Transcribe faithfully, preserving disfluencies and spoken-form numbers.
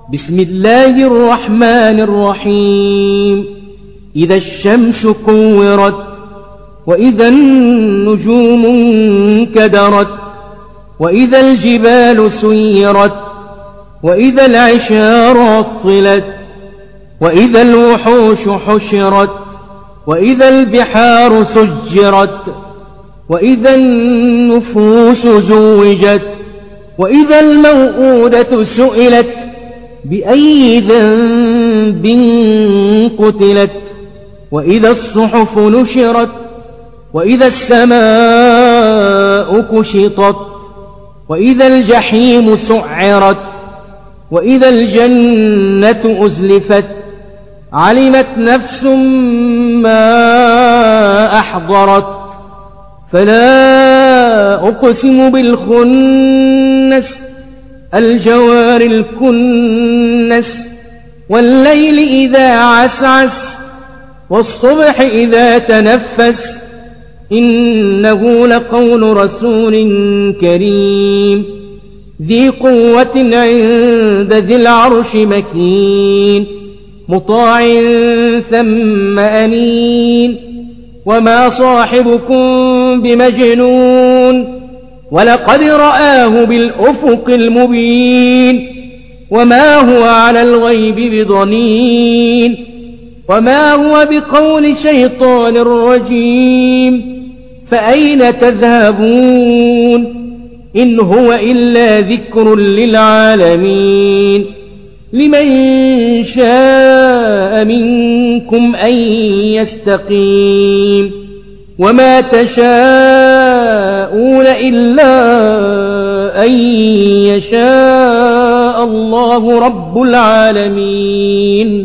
بسم الله الرحمن الرحيم إذا الشمس كورت وإذا النجوم انكدرت وإذا الجبال سيرت وإذا العشار عطلت وإذا الوحوش حشرت وإذا البحار سجرت وإذا النفوس زوجت وإذا الموءودة سئلت بأي ذنب قتلت وإذا الصحف نشرت وإذا السماء كشطت وإذا الجحيم سعرت وإذا الجنة أزلفت علمت نفس ما أحضرت فلا أقسم بالخنس الجوار الكنس والليل إذا عسعس والصبح إذا تنفس إنه لقول رسول كريم ذي قوة عند ذي العرش مكين مطاع ثم أمين وما صاحبكم بمجنون ولقد رآه بالأفق المبين وما هو على الغيب بضنين وما هو بقول شيطان رجيم فأين تذهبون إن هو إلا ذكر للعالمين لمن شاء منكم أن يستقيم وما تشاءون إلا أن يشاء الله رب العالمين.